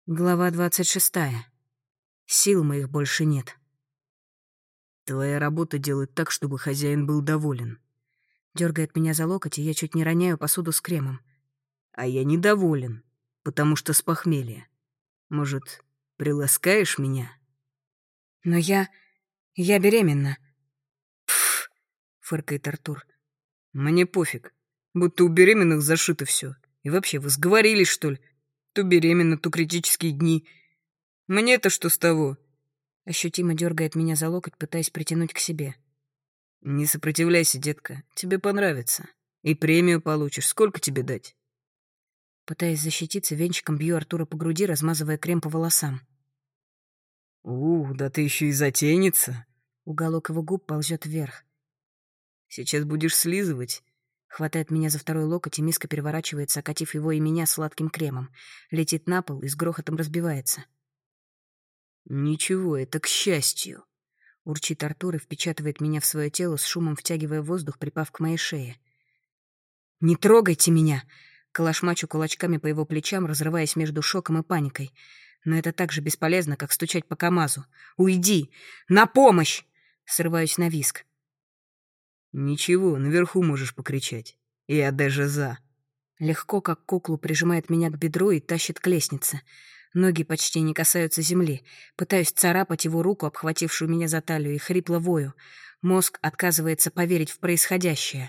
Глава 26. Сил моих больше нет. Твоя работа делать так, чтобы хозяин был доволен. Дергает меня за локоть, и я чуть не роняю посуду с кремом. А я недоволен, потому что с похмелья. Может, приласкаешь меня? Но я беременна. Пф, фыркает Артур. Мне пофиг. Будто у беременных зашито все. И вообще, вы сговорились, что ли? То беременна, то критические дни. Мне-то что с того? Ощутимо дергает меня за локоть, пытаясь притянуть к себе. Не сопротивляйся, детка. Тебе понравится. И премию получишь. Сколько тебе дать? Пытаясь защититься, венчиком бью Артура по груди, размазывая крем по волосам. Да ты еще и затейница. Уголок его губ ползет вверх. Сейчас будешь слизывать. Хватает меня за второй локоть, и миска переворачивается, окатив его и меня сладким кремом. Летит на пол и с грохотом разбивается. Ничего, это к счастью. Урчит Артур и впечатывает меня в свое тело, с шумом втягивая воздух, припав к моей шее. «Не трогайте меня!» Калашмачу кулачками по его плечам, разрываясь между шоком и паникой. Но это так же бесполезно, как стучать по КамАЗу. «Уйди! На помощь!» Срываюсь на визг. Ничего, наверху можешь покричать. Я даже за. Легко, как куклу, прижимает меня к бедру и тащит к лестнице. Ноги почти не касаются земли. Пытаюсь царапать его руку, обхватившую меня за талию, и хрипло вою. Мозг отказывается поверить в происходящее.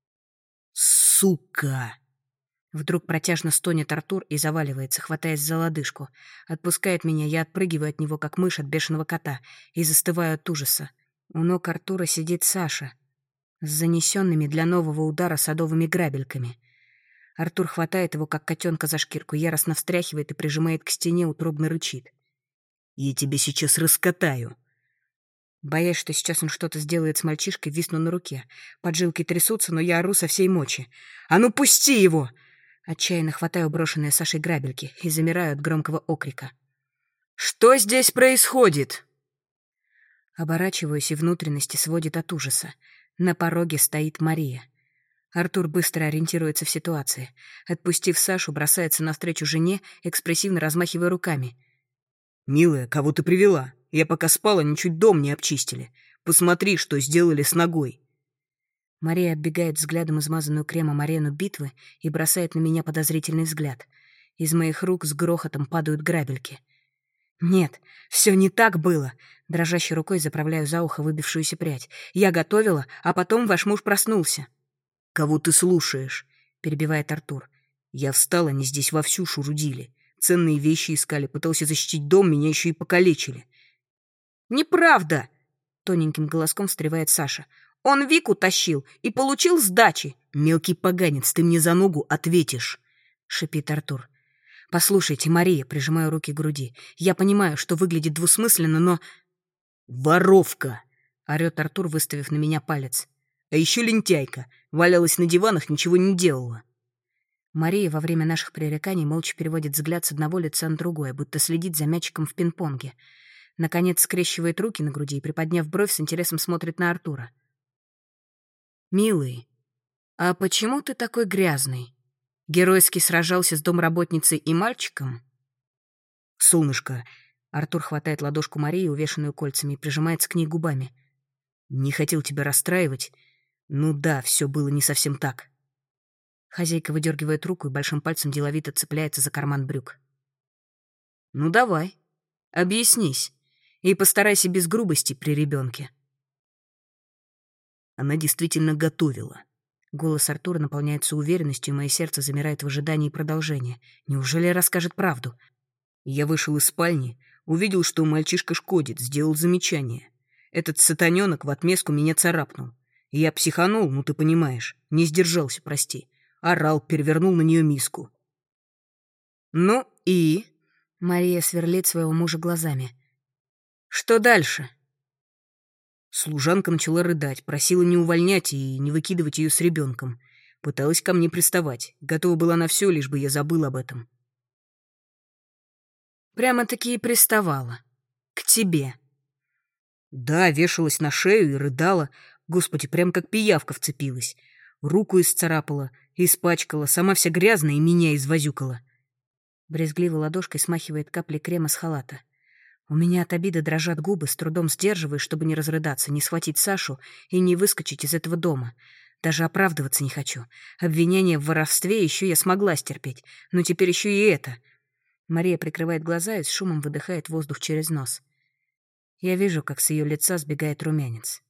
Сука! Вдруг протяжно стонет Артур и заваливается, хватаясь за лодыжку. Отпускает меня, я отпрыгиваю от него, как мышь от бешеного кота, и застываю от ужаса. У ног Артура сидит Саша с занесенными для нового удара садовыми грабельками. Артур хватает его, как котенка, за шкирку, яростно встряхивает и прижимает к стене, утробно рычит. «Я тебе сейчас раскатаю!» Боясь, что сейчас он что-то сделает с мальчишкой, висну на руке. Поджилки трясутся, но я ору со всей мочи. «А ну пусти его!» Отчаянно хватаю брошенные Сашей грабельки и замираю от громкого окрика. «Что здесь происходит?» Оборачиваюсь, и внутренности сводит от ужаса. На пороге стоит Мария. Артур быстро ориентируется в ситуации. Отпустив Сашу, бросается навстречу жене, экспрессивно размахивая руками. «Милая, кого ты привела? Я пока спала, ничуть дом не обчистили. Посмотри, что сделали с ногой». Мария оббегает взглядом измазанную кремом арену битвы и бросает на меня подозрительный взгляд. Из моих рук с грохотом падают грабельки. «Нет, все не так было!» Дрожащей рукой заправляю за ухо выбившуюся прядь. «Я готовила, а потом ваш муж проснулся». «Кого ты слушаешь?» — перебивает Артур. «Я встала, они здесь вовсю шурудили. Ценные вещи искали, пытался защитить дом, меня еще и покалечили». «Неправда!» — тоненьким голоском встревает Саша. «Он Вику тащил и получил сдачи!» «Мелкий поганец, ты мне за ногу ответишь!» — шипит Артур. «Послушайте, Мария», — прижимаю руки к груди, — «я понимаю, что выглядит двусмысленно, но...» «Воровка!» — орёт Артур, выставив на меня палец. «А еще лентяйка. Валялась на диванах, ничего не делала». Мария во время наших пререканий молча переводит взгляд с одного лица на другое, будто следит за мячиком в пинг-понге. Наконец скрещивает руки на груди и, приподняв бровь, с интересом смотрит на Артура. «Милый, а почему ты такой грязный? Геройски сражался с домработницей и мальчиком?» «Солнышко!» — Артур хватает ладошку Марии, увешанную кольцами, и прижимается к ней губами. «Не хотел тебя расстраивать. Ну да, все было не совсем так». Хозяйка выдергивает руку и большим пальцем деловито цепляется за карман брюк. «Ну давай, объяснись, и постарайся без грубости при ребенке». Она действительно готовила. Голос Артура наполняется уверенностью, и мое сердце замирает в ожидании продолжения. Неужели расскажет правду? Я вышел из спальни, увидел, что мальчишка шкодит, сделал замечание. Этот сатаненок в отместку меня царапнул. Я психанул, ну ты понимаешь, не сдержался, прости. Орал, перевернул на нее миску. «Ну и?» — Мария сверлит своего мужа глазами. «Что дальше?» Служанка начала рыдать, просила не увольнять и не выкидывать ее с ребенком. Пыталась ко мне приставать, готова была на все, лишь бы я забыл об этом. «Прямо-таки и приставала. К тебе». Да, вешалась на шею и рыдала. Господи, прям как пиявка вцепилась. Руку исцарапала, испачкала, сама вся грязная и меня извозюкала. Брезгливо ладошкой смахивает капли крема с халата. У меня от обиды дрожат губы, с трудом сдерживаюсь, чтобы не разрыдаться, не схватить Сашу и не выскочить из этого дома. Даже оправдываться не хочу. Обвинение в воровстве еще я смогла стерпеть, но теперь еще и это. Мария прикрывает глаза и с шумом выдыхает воздух через нос. Я вижу, как с ее лица сбегает румянец.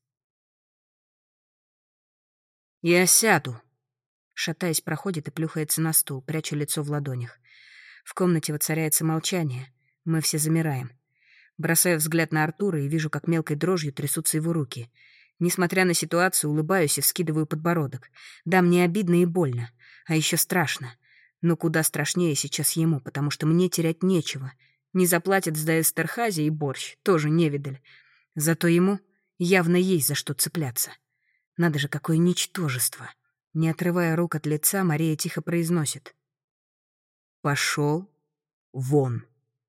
«Я сяду», — шатаясь, проходит и плюхается на стул, пряча лицо в ладонях. В комнате воцаряется молчание. Мы все замираем. Бросаю взгляд на Артура и вижу, как мелкой дрожью трясутся его руки. Несмотря на ситуацию, улыбаюсь и вскидываю подбородок. Да, мне обидно и больно, а еще страшно. Но куда страшнее сейчас ему, потому что мне терять нечего. Не заплатят за Эстерхази и борщ, тоже невидаль. Зато ему явно есть за что цепляться. Надо же, какое ничтожество. Не отрывая рук от лица, Мария тихо произносит: «Пошел вон».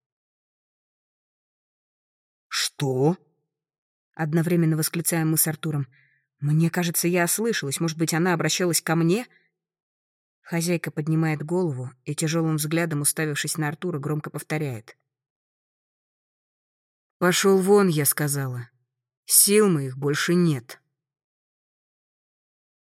«Что?» Одновременно восклицаем мы с Артуром. Мне кажется, я ослышалась. Может быть, она обращалась ко мне? Хозяйка поднимает голову и, тяжелым взглядом уставившись на Артура, громко повторяет: «Пошел вон», — я сказала. «Сил моих больше нет».